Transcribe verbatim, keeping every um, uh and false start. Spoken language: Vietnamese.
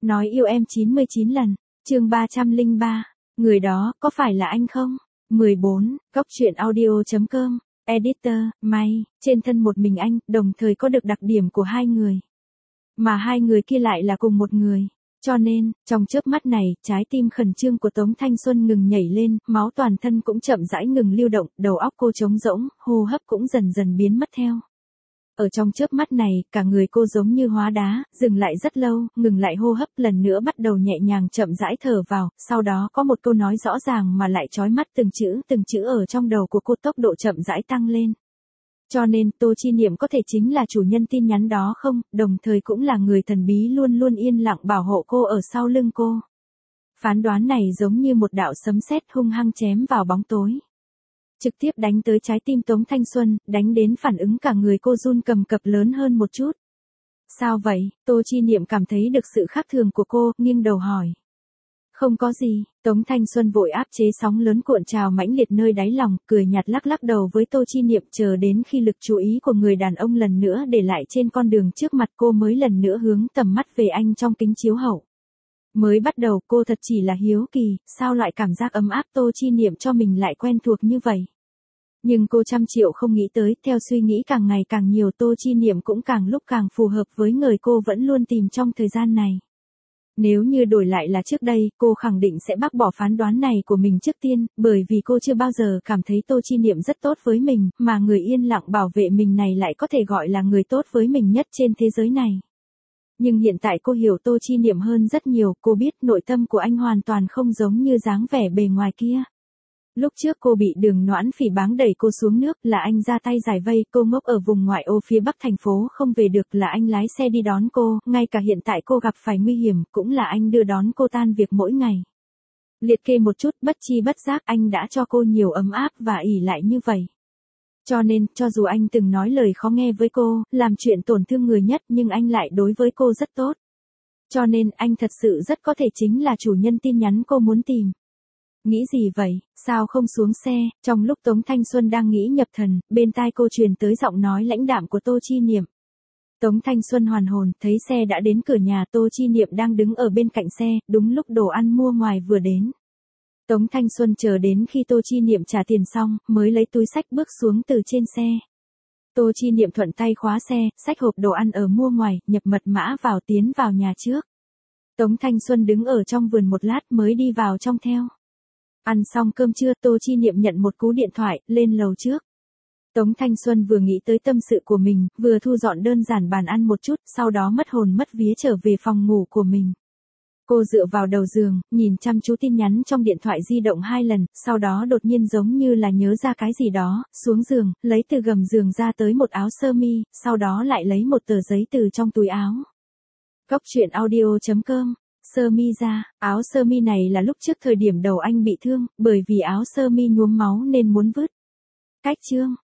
Nói yêu em chín mươi chín lần, chương ba trăm lẻ ba, người đó có phải là anh không? mười bốn, Góc truyện audio.com, Editor, May, trên thân một mình anh, đồng thời có được đặc điểm của hai người. Mà hai người kia lại là cùng một người. Cho nên, trong chớp mắt này, trái tim khẩn trương của Tống Thanh Xuân ngừng nhảy lên, máu toàn thân cũng chậm rãi ngừng lưu động, đầu óc cô trống rỗng, hô hấp cũng dần dần biến mất theo. Ở trong chớp mắt này, cả người cô giống như hóa đá, dừng lại rất lâu, ngừng lại hô hấp, lần nữa bắt đầu nhẹ nhàng chậm rãi thở vào, sau đó có một câu nói rõ ràng mà lại chói mắt, từng chữ từng chữ ở trong đầu của cô tốc độ chậm rãi tăng lên. Cho nên, Tô Chi Niệm có thể chính là chủ nhân tin nhắn đó không, đồng thời cũng là người thần bí luôn luôn yên lặng bảo hộ cô ở sau lưng cô. Phán đoán này giống như một đạo sấm sét hung hăng chém vào bóng tối. Trực tiếp đánh tới trái tim Tống Thanh Xuân, đánh đến phản ứng cả người cô run cầm cập lớn hơn một chút. Sao vậy? Tô Chi Niệm cảm thấy được sự khác thường của cô, nghiêng đầu hỏi. Không có gì, Tống Thanh Xuân vội áp chế sóng lớn cuộn trào mãnh liệt nơi đáy lòng, cười nhạt lắc lắc đầu với Tô Chi Niệm, chờ đến khi lực chú ý của người đàn ông lần nữa để lại trên con đường trước mặt cô mới lần nữa hướng tầm mắt về anh trong kính chiếu hậu. Mới bắt đầu cô thật chỉ là hiếu kỳ, sao loại cảm giác ấm áp Tô Chi Niệm cho mình lại quen thuộc như vậy. Nhưng cô trăm triệu không nghĩ tới, theo suy nghĩ càng ngày càng nhiều Tô Chi Niệm cũng càng lúc càng phù hợp với người cô vẫn luôn tìm trong thời gian này. Nếu như đổi lại là trước đây, cô khẳng định sẽ bác bỏ phán đoán này của mình trước tiên, bởi vì cô chưa bao giờ cảm thấy Tô Chi Niệm rất tốt với mình, mà người yên lặng bảo vệ mình này lại có thể gọi là người tốt với mình nhất trên thế giới này. Nhưng hiện tại cô hiểu Tô Chi Niệm hơn rất nhiều, cô biết nội tâm của anh hoàn toàn không giống như dáng vẻ bề ngoài kia. Lúc trước cô bị Đường Noãn Phỉ báng đẩy cô xuống nước là anh ra tay giải vây, cô ngốc ở vùng ngoại ô phía bắc thành phố không về được là anh lái xe đi đón cô, ngay cả hiện tại cô gặp phải nguy hiểm cũng là anh đưa đón cô tan việc mỗi ngày. Liệt kê một chút, bất chi bất giác anh đã cho cô nhiều ấm áp và ỷ lại như vậy. Cho nên, cho dù anh từng nói lời khó nghe với cô, làm chuyện tổn thương người nhất nhưng anh lại đối với cô rất tốt. Cho nên, anh thật sự rất có thể chính là chủ nhân tin nhắn cô muốn tìm. Nghĩ gì vậy, sao không xuống xe? Trong lúc Tống Thanh Xuân đang nghĩ nhập thần, bên tai cô truyền tới giọng nói lãnh đạm của Tô Chi Niệm. Tống Thanh Xuân hoàn hồn, thấy xe đã đến cửa nhà, Tô Chi Niệm đang đứng ở bên cạnh xe, đúng lúc đồ ăn mua ngoài vừa đến. Tống Thanh Xuân chờ đến khi Tô Chi Niệm trả tiền xong, mới lấy túi xách bước xuống từ trên xe. Tô Chi Niệm thuận tay khóa xe, xách hộp đồ ăn ở mua ngoài, nhập mật mã vào tiến vào nhà trước. Tống Thanh Xuân đứng ở trong vườn một lát mới đi vào trong theo. Ăn xong cơm trưa, Tô Chi Niệm nhận một cú điện thoại, lên lầu trước. Tống Thanh Xuân vừa nghĩ tới tâm sự của mình, vừa thu dọn đơn giản bàn ăn một chút, sau đó mất hồn mất vía trở về phòng ngủ của mình. Cô dựa vào đầu giường, nhìn chăm chú tin nhắn trong điện thoại di động hai lần, sau đó đột nhiên giống như là nhớ ra cái gì đó, xuống giường, lấy từ gầm giường ra tới một áo sơ mi, sau đó lại lấy một tờ giấy từ trong túi áo. Góc truyện audio.com, sơ mi ra, áo sơ mi này là lúc trước thời điểm đầu anh bị thương, bởi vì áo sơ mi nhuốm máu nên muốn vứt. Cách chương,